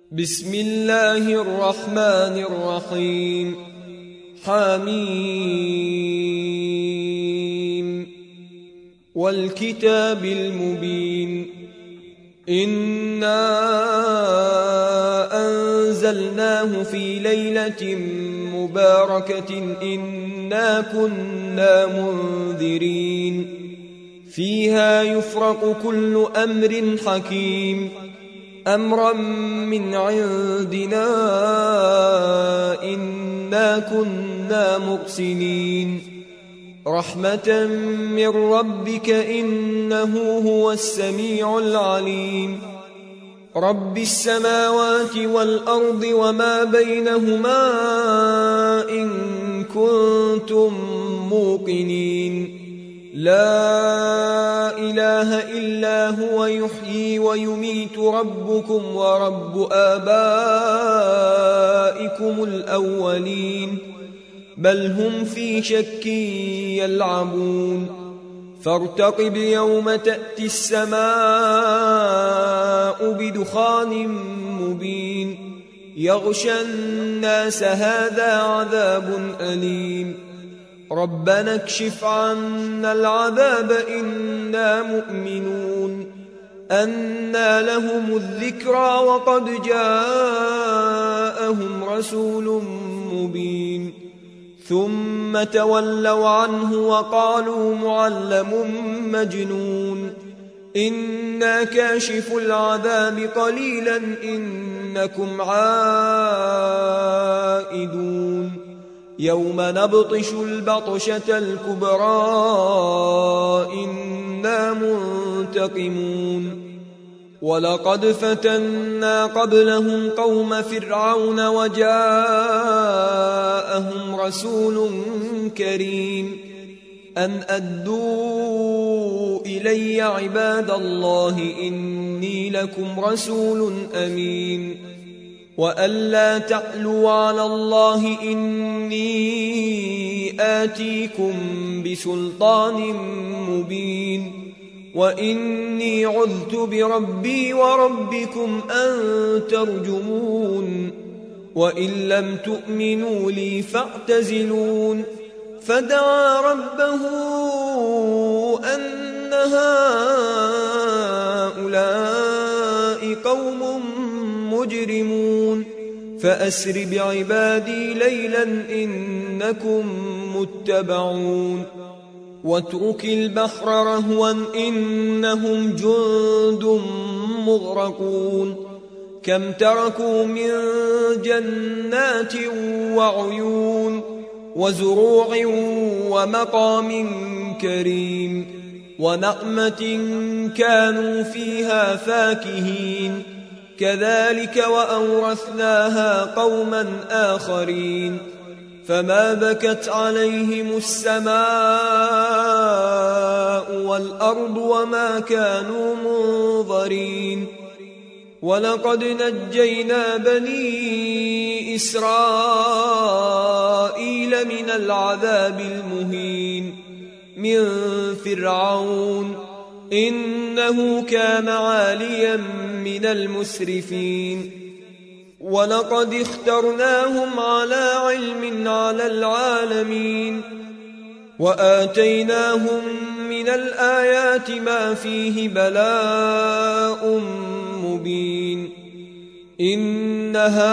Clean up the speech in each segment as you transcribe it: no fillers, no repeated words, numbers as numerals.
بسم الله الرحمن الرحيم حميم والكتاب المبين إنا أنزلناه في ليلة مباركة إنا كنا منذرين فيها يفرق كل أمر حكيم أمرا من عندنا إنا كنا مرسلين رحمة من ربك إنه هو السميع العليم رب السماوات والأرض وما بينهما إن كنتم موقنين لا إله إلا هو يحيي ويميت ربكم ورب آبائكم الأولين بل هم في شك يلعبون فارتقب يوم تأتي السماء بدخان مبين يغشى الناس هذا عذاب أليم ربنا اكشف عنا العذاب إنا مؤمنون أنى لهم الذكرى وقد جاءهم رسول مبين ثم تولوا عنه وقالوا معلم مجنون إنا كاشف العذاب قليلا إنكم عائدون يوم نبطش البطشة الكبرى إنا منتقمون ولقد فتنا قبلهم قوم فرعون وجاءهم رسول كريم أن أدوا إلي عباد الله إني لكم رسول أمين وأن لا تعلوا على الله إني آتيكم بسلطان مبين وإني عذت بربي وربكم أن ترجمون وإن لم تؤمنوا لي فاعتزلون فدعا ربه أن هؤلاء قوم مجرمون فأسر بعبادي ليلا إنكم متبعون واترك البحر رهوا إنهم جند مغرقون كم تركوا من جنات وعيون وزروع ومقام كريم ونعمة كانوا فيها فاكهين كذلك وأورثناها قوما آخرين فما بكت عليهم السماء والأرض وما كانوا منظرين ولقد نجينا بني إسرائيل من العذاب المهين من فرعون إنه كان عاليا من المسرفين ولقد اخترناهم على علم على العالمين وآتيناهم من الآيات ما فيه بلاء مبين إن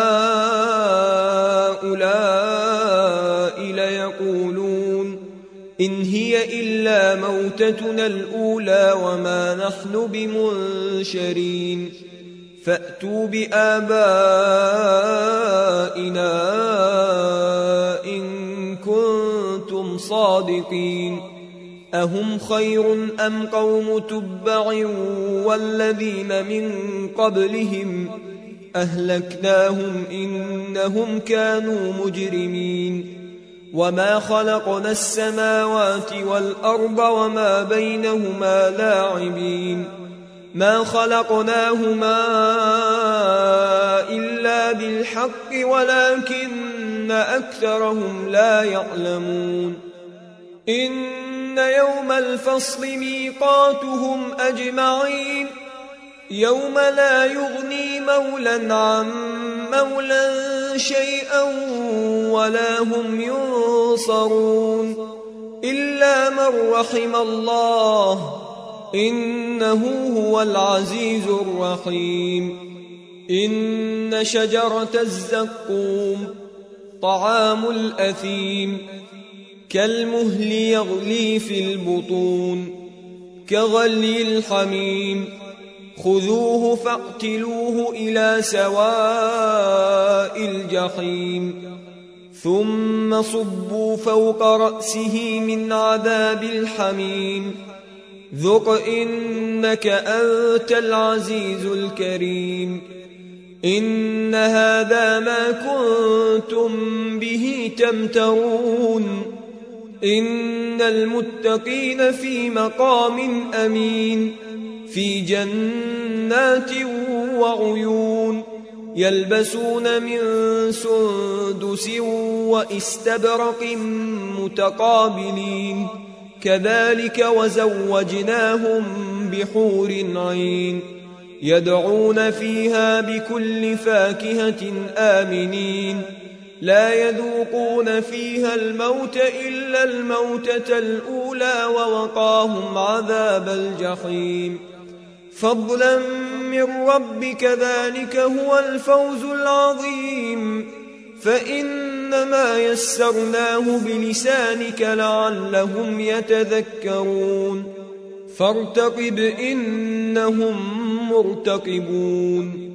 هؤلاء ليقولون إن هي إلا موتتنا الأولى وما نحن بمنشرين فأتوا بآبائنا إن كنتم صادقين أهم خير أم قوم تبع والذين من قبلهم أهلكناهم إنهم كانوا مجرمين وما خلقنا السماوات والأرض وما بينهما لاعبين ما خلقناهما إلا بالحق ولكن أكثرهم لا يعلمون إن يوم الفصل ميقاتهم أجمعين يوم لا يغني مولى عن مولى شيئا ولا هم ينصرون إلا من رحم الله إنه هو العزيز الرحيم. إن شجرة الزقوم طعام الأثيم كالمهل يغلي في البطون كغلي الحميم خذوه فاقتلوه إلى سواء الجحيم ثم صبوا فوق رأسه من عذاب الحميم ذق إنك أنت العزيز الكريم. إن هذا ما كنتم به تمترون إن المتقين في مقام أمين في جنات وعيون يلبسون من سندس واستبرق متقابلين كذلك وزوجناهم بحور عين يدعون فيها بكل فاكهة آمنين لا يذوقون فيها الموت إلا الموتة الأولى ووقاهم عذاب الجحيم فضلا من ربك ذلك هو الفوز العظيم. فإنما يسرناه بلسانك لعلهم يتذكرون فارتقب إنهم مرتقبون.